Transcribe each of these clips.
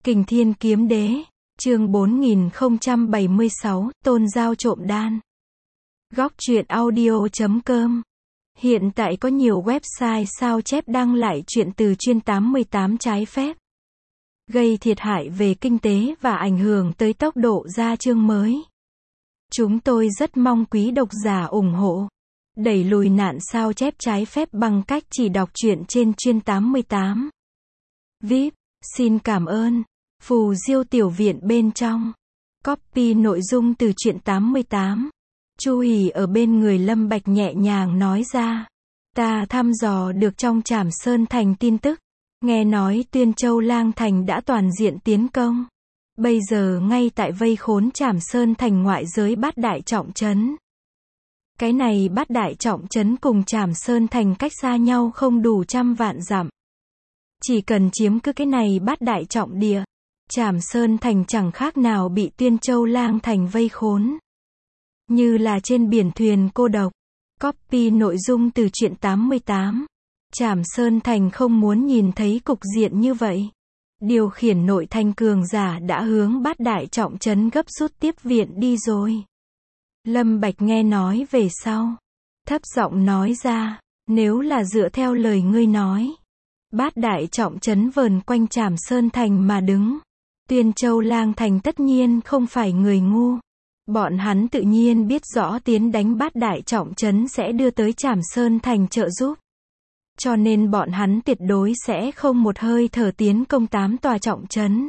Kình Thiên Kiếm Đế, chương 4076, Tôn Giao trộm đan. Góc truyện audio.com. Hiện tại có nhiều website sao chép đăng lại truyện từ chuyên 88 trái phép, gây thiệt hại về kinh tế và ảnh hưởng tới tốc độ ra chương mới. Chúng tôi rất mong quý độc giả ủng hộ, đẩy lùi nạn sao chép trái phép bằng cách chỉ đọc truyện trên chuyên 88. VIP, xin cảm ơn. Phù Diêu tiểu viện bên trong. Copy nội dung từ truyện 88. Chu Hỉ ở bên người Lâm Bạch nhẹ nhàng nói ra. Ta thăm dò được trong Trảm Sơn Thành tin tức. Nghe nói Tuyên Châu Lang Thành đã toàn diện tiến công. Bây giờ ngay tại vây khốn Trảm Sơn Thành ngoại giới Bát Đại Trọng Trấn. Cái này Bát Đại Trọng Trấn cùng Trảm Sơn Thành cách xa nhau không đủ 100 vạn dặm. Chỉ cần chiếm cứ cái này Bát Đại Trọng địa, Trảm Sơn Thành chẳng khác nào bị Tuyên Châu Lang Thành vây khốn. Như là trên biển thuyền cô độc. Copy nội dung từ truyện 88. Trảm Sơn Thành không muốn nhìn thấy cục diện như vậy. Điều khiển nội thành cường giả đã hướng Bát Đại Trọng Trấn gấp rút tiếp viện đi rồi. Lâm Bạch nghe nói về sau, thấp giọng nói ra, nếu là dựa theo lời ngươi nói, Bát Đại Trọng Trấn vờn quanh Trảm Sơn Thành mà đứng. Tuyên Châu Lang Thành tất nhiên không phải người ngu. Bọn hắn tự nhiên biết rõ tiến đánh Bát Đại Trọng Trấn sẽ đưa tới Trảm Sơn Thành trợ giúp. Cho nên bọn hắn tuyệt đối sẽ không một hơi thở tiến công 8 tòa trọng trấn.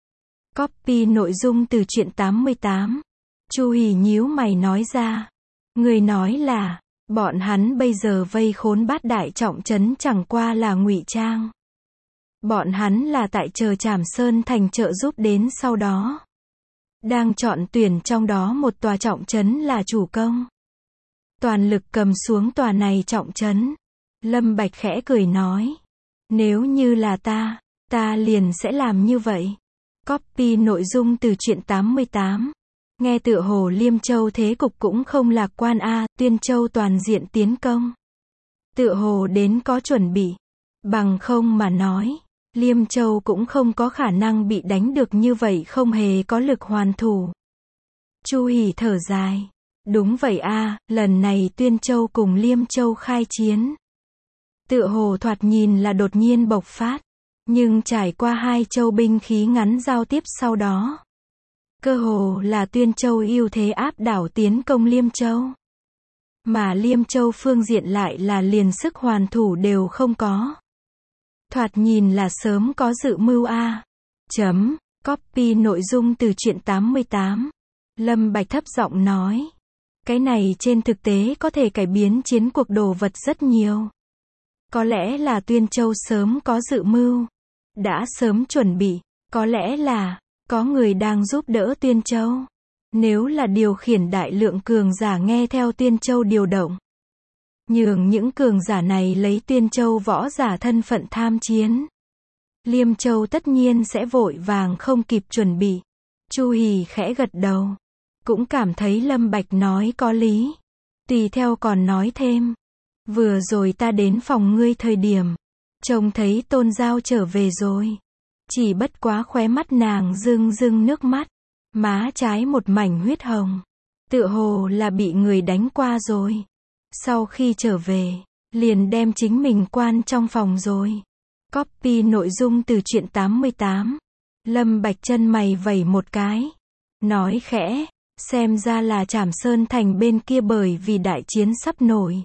Copy nội dung từ truyện 88. Chu Hỉ nhíu mày nói ra. Người nói là, bọn hắn bây giờ vây khốn Bát Đại Trọng Trấn chẳng qua là ngụy trang. Bọn hắn là tại chờ Trảm Sơn Thành trợ giúp đến sau đó. Đang chọn tuyển trong đó một tòa trọng trấn là chủ công. Toàn lực cầm xuống tòa này trọng trấn. Lâm Bạch khẽ cười nói. Nếu như là ta liền sẽ làm như vậy. Copy nội dung từ truyện 88. Nghe tựa hồ Liêm Châu thế cục cũng không lạc quan a, Tuyên Châu toàn diện tiến công. Tựa hồ đến có chuẩn bị. Bằng không mà nói, Liêm Châu cũng không có khả năng bị đánh được như vậy, không hề có lực hoàn thủ. Chu Hỉ thở dài. Đúng vậy a, lần này Tuyên Châu cùng Liêm Châu khai chiến. Tựa hồ thoạt nhìn là đột nhiên bộc phát. Nhưng trải qua hai châu binh khí ngắn giao tiếp sau đó, cơ hồ là Tuyên Châu ưu thế áp đảo tiến công Liêm Châu. Mà Liêm Châu phương diện lại là liền sức hoàn thủ đều không có. Thoạt nhìn là sớm có dự mưu a. Copy nội dung từ truyện 88. Lâm Bạch thấp giọng nói. Cái này trên thực tế có thể cải biến chiến cuộc đồ vật rất nhiều. Có lẽ là Tuyên Châu sớm có dự mưu, đã sớm chuẩn bị. Có lẽ là có người đang giúp đỡ Tuyên Châu. Nếu là điều khiển đại lượng cường giả nghe theo Tuyên Châu điều động, nhường những cường giả này lấy Tuyên Châu võ giả thân phận tham chiến, Liêm Châu tất nhiên sẽ vội vàng không kịp chuẩn bị. Chu Hỉ khẽ gật đầu, cũng cảm thấy Lâm Bạch nói có lý. Tùy theo còn nói thêm. Vừa rồi ta đến phòng ngươi thời điểm, trông thấy Tôn Giao trở về rồi. Chỉ bất quá khóe mắt nàng rưng rưng nước mắt, má trái một mảnh huyết hồng. Tựa hồ là bị người đánh qua rồi. Sau khi trở về, liền đem chính mình quan trong phòng rồi. Copy nội dung từ truyện 88. Lâm Bạch chân mày vẩy một cái, nói khẽ, xem ra là Trảm Sơn Thành bên kia bởi vì đại chiến sắp nổi,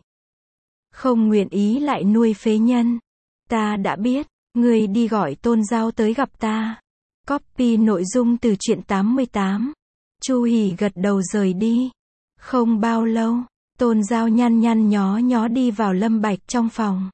không nguyện ý lại nuôi phế nhân. Ta đã biết, ngươi đi gọi Tôn Giao tới gặp ta. Copy nội dung từ truyện 88. Chu Hỉ gật đầu rời đi. Không bao lâu, Tôn Giao nhăn nhăn nhó nhó đi vào Lâm Bạch trong phòng.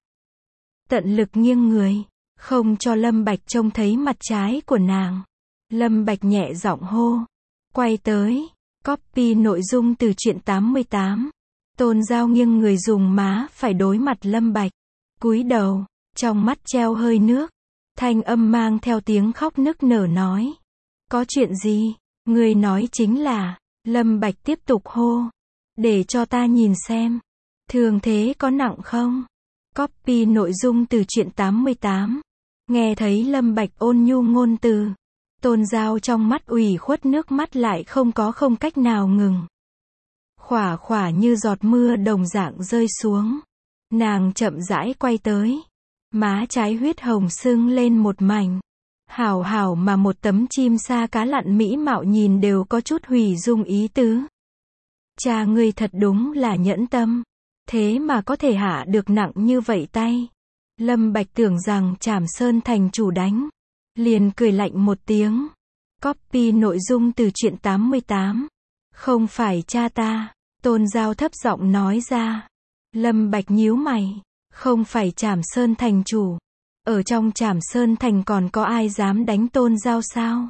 Tận lực nghiêng người, không cho Lâm Bạch trông thấy mặt trái của nàng. Lâm Bạch nhẹ giọng hô. Quay tới. Copy nội dung từ truyện 88. Tôn Giao nghiêng người dùng má phải đối mặt Lâm Bạch. Cúi đầu, trong mắt treo hơi nước. Thanh âm mang theo tiếng khóc nức nở nói. Có chuyện gì? Người nói chính là. Lâm Bạch tiếp tục hô. Để cho ta nhìn xem. Thương thế có nặng không? Copy nội dung từ truyện 88. Nghe thấy Lâm Bạch ôn nhu ngôn từ, Tôn Giao trong mắt ủy khuất, nước mắt lại không cách nào ngừng. Khỏa khỏa như giọt mưa đồng dạng rơi xuống. Nàng chậm rãi quay tới. Má trái huyết hồng sưng lên một mảnh. Hảo hảo mà một tấm chim sa cá lặn mỹ mạo nhìn đều có chút hủy dung ý tứ. Cha ngươi thật đúng là nhẫn tâm. Thế mà có thể hạ được nặng như vậy tay. Lâm Bạch tưởng rằng Trảm Sơn thành chủ đánh. Liền cười lạnh một tiếng. Copy nội dung từ truyện 88. Không phải cha ta. Tôn Giao thấp giọng nói ra. Lâm Bạch nhíu mày. Không phải Trảm Sơn thành chủ. Ở trong Trảm Sơn thành còn có ai dám đánh Tôn Giao sao?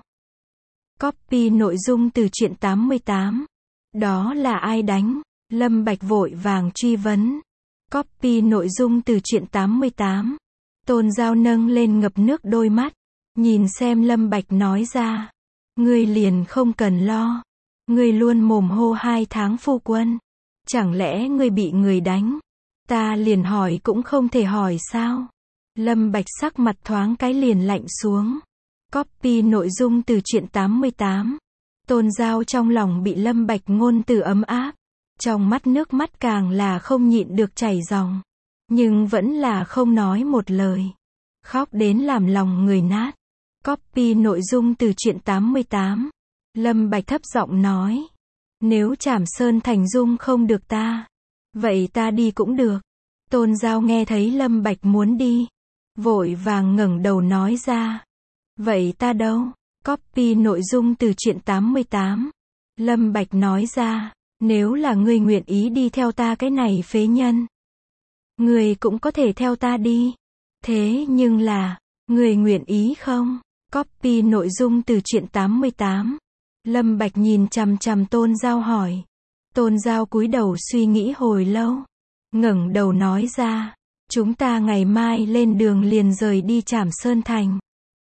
Copy nội dung từ truyện 88. Đó là ai đánh? Lâm Bạch vội vàng truy vấn. Copy nội dung từ truyện 88. Tôn Giao nâng lên ngập nước đôi mắt. Nhìn xem Lâm Bạch nói ra. Ngươi liền không cần lo. Ngươi luôn mồm hô 2 tháng phu quân. Chẳng lẽ ngươi bị người đánh? Ta liền hỏi cũng không thể hỏi sao? Lâm Bạch sắc mặt thoáng cái liền lạnh xuống. Copy nội dung từ truyện 88. Tôn Giao trong lòng bị Lâm Bạch ngôn từ ấm áp. Trong mắt nước mắt càng là không nhịn được chảy ròng. Nhưng vẫn là không nói một lời. Khóc đến làm lòng người nát. Copy nội dung từ truyện 88. Lâm Bạch thấp giọng nói. Nếu Trảm Sơn thành dung không được ta. Vậy ta đi cũng được. Tôn Giao nghe thấy Lâm Bạch muốn đi. Vội vàng ngẩng đầu nói ra. Vậy ta đâu? Copy nội dung từ truyện 88. Lâm Bạch nói ra. Nếu là ngươi nguyện ý đi theo ta cái này phế nhân. Ngươi cũng có thể theo ta đi. Thế nhưng là, ngươi nguyện ý không? Copy nội dung từ truyện 88. Lâm Bạch nhìn chằm chằm Tôn Giao hỏi. Tôn Giao cúi đầu suy nghĩ hồi lâu. Ngẩng đầu nói ra. Chúng ta ngày mai lên đường liền rời đi Trảm Sơn thành.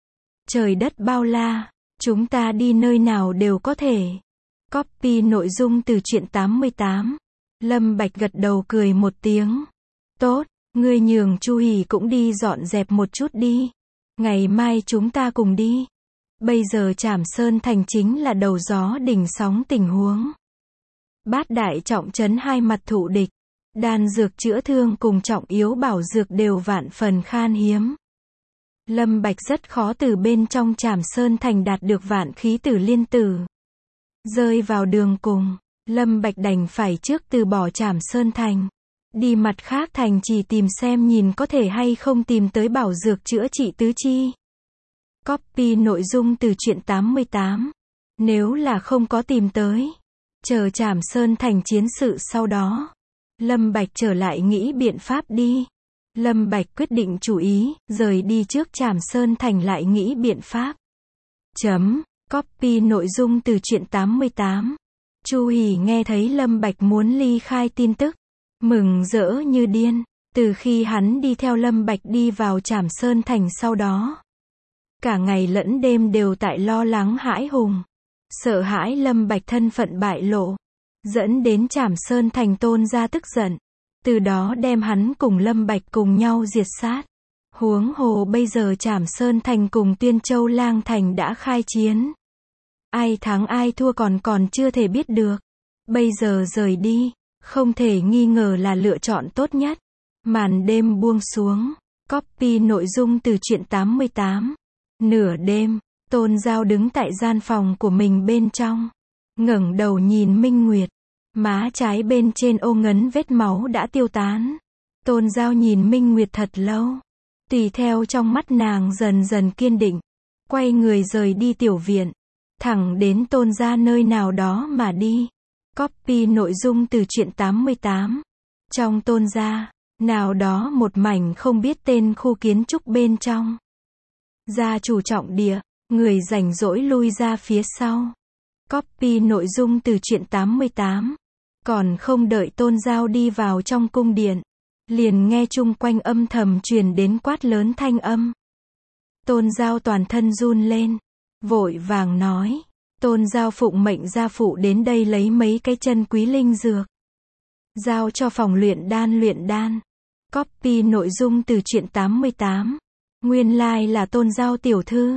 Trời đất bao la. Chúng ta đi nơi nào đều có thể. Copy nội dung từ truyện 88. Lâm Bạch gật đầu cười một tiếng. Tốt, ngươi nhường Chu Hỉ cũng đi dọn dẹp một chút đi. Ngày mai chúng ta cùng đi. Bây giờ Trảm Sơn thành chính là đầu gió đỉnh sóng tình huống. Bát đại trọng trấn hai mặt thụ địch. Đan dược chữa thương cùng trọng yếu bảo dược đều vạn phần khan hiếm. Lâm Bạch rất khó từ bên trong Trảm Sơn thành đạt được vạn khí tử liên tử. Rơi vào đường cùng, Lâm Bạch đành phải trước từ bỏ Trảm Sơn thành. Đi mặt khác thành chỉ tìm xem nhìn có thể hay không tìm tới bảo dược chữa trị tứ chi. Copy nội dung từ truyện 88. Nếu là không có tìm tới, chờ Trảm Sơn thành chiến sự sau đó. Lâm Bạch trở lại nghĩ biện pháp đi. Lâm Bạch quyết định chủ ý, rời đi trước Trảm Sơn thành lại nghĩ biện pháp. Copy nội dung từ truyện 88. Chu Hỉ nghe thấy Lâm Bạch muốn ly khai tin tức. Mừng rỡ như điên. Từ khi hắn đi theo Lâm Bạch đi vào Trảm Sơn thành sau đó. Cả ngày lẫn đêm đều tại lo lắng hãi hùng. Sợ hãi Lâm Bạch thân phận bại lộ. Dẫn đến Trảm Sơn thành Tôn gia tức giận. Từ đó đem hắn cùng Lâm Bạch cùng nhau diệt sát. Huống hồ bây giờ Trảm Sơn thành cùng Tuyên Châu Lang thành đã khai chiến. Ai thắng ai thua còn chưa thể biết được. Bây giờ rời đi, không thể nghi ngờ là lựa chọn tốt nhất. Màn đêm buông xuống. Copy nội dung từ truyện 88. Nửa đêm, Tôn Giao đứng tại gian phòng của mình bên trong. Ngẩng đầu nhìn Minh Nguyệt. Má trái bên trên ô ngấn vết máu đã tiêu tán. Tôn Giao nhìn Minh Nguyệt thật lâu. Tùy theo trong mắt nàng dần dần kiên định. Quay người rời đi tiểu viện. Thẳng đến Tôn gia nơi nào đó mà đi. Copy nội dung từ truyện 88. Trong Tôn gia, nào đó một mảnh không biết tên khu kiến trúc bên trong. Gia chủ trọng địa, người rảnh rỗi lui ra phía sau. Copy nội dung từ truyện 88. Còn không đợi Tôn Giao đi vào trong cung điện. Liền nghe chung quanh âm thầm truyền đến quát lớn thanh âm. Tôn Giao toàn thân run lên. Vội vàng nói. Tôn Giao phụng mệnh gia phụ đến đây lấy mấy cái chân quý linh dược. Giao cho phòng luyện đan. Copy nội dung từ truyện 88. Nguyên lai là Tôn Giao tiểu thư.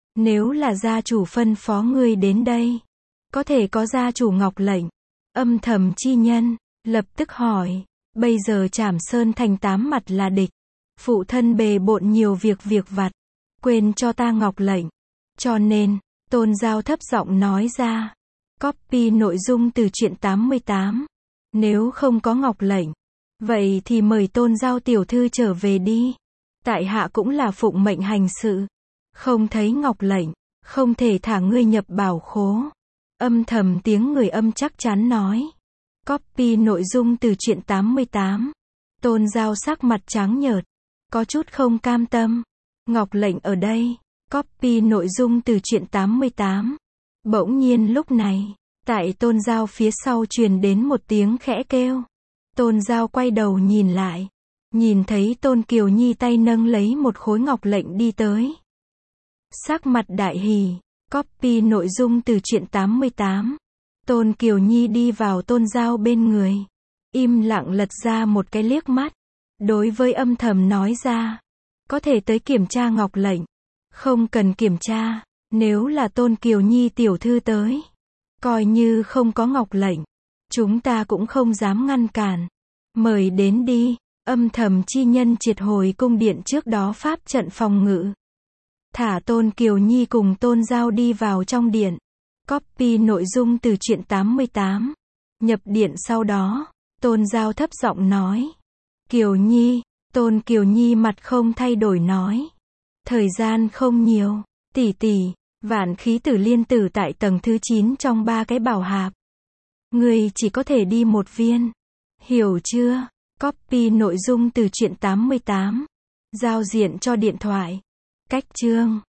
Nếu là gia chủ phân phó ngươi đến đây, có thể có gia chủ ngọc lệnh. Âm thầm chi nhân, lập tức hỏi, bây giờ Trảm Sơn thành 8 mặt là địch. Phụ thân bề bộn nhiều việc vặt, quên cho ta ngọc lệnh. Cho nên, Tôn Giao thấp giọng nói ra. Copy nội dung từ truyện 88. Nếu không có ngọc lệnh, vậy thì mời Tôn Giao tiểu thư trở về đi. Tại hạ cũng là phụng mệnh hành sự. Không thấy ngọc lệnh, không thể thả ngươi nhập bảo khố. Âm thầm tiếng người âm chắc chắn nói. Copy nội dung từ truyện 88. Tôn Giao sắc mặt trắng nhợt, có chút không cam tâm. Ngọc lệnh ở đây. Copy nội dung từ truyện 88. Bỗng nhiên lúc này, tại Tôn Giao phía sau truyền đến một tiếng khẽ kêu. Tôn Giao quay đầu nhìn lại, nhìn thấy Tôn Kiều Nhi tay nâng lấy một khối ngọc lệnh đi tới. Sắc mặt đại hỉ. Copy nội dung từ truyện 88. Tôn Kiều Nhi đi vào Tôn Giao bên người, im lặng lật ra một cái liếc mắt, đối với âm thầm nói ra, có thể tới kiểm tra ngọc lệnh. Không cần kiểm tra, nếu là Tôn Kiều Nhi tiểu thư tới, coi như không có ngọc lệnh, chúng ta cũng không dám ngăn cản. Mời đến đi. Âm thầm chi nhân triệt hồi cung điện trước đó pháp trận phòng ngự, thả Tôn Kiều Nhi cùng Tôn Giao đi vào trong điện. Copy nội dung từ truyện 88. Nhập điện sau đó, Tôn Giao thấp giọng nói. Kiều Nhi. Tôn Kiều Nhi mặt không thay đổi nói. Thời gian không nhiều, tỷ tỷ. Vạn khí tử liên tử tại tầng thứ 9 trong 3 cái bảo hạp. Ngươi chỉ có thể đi một viên. Hiểu chưa? Copy nội dung từ truyện 88. Giao diện cho điện thoại. Cách chương.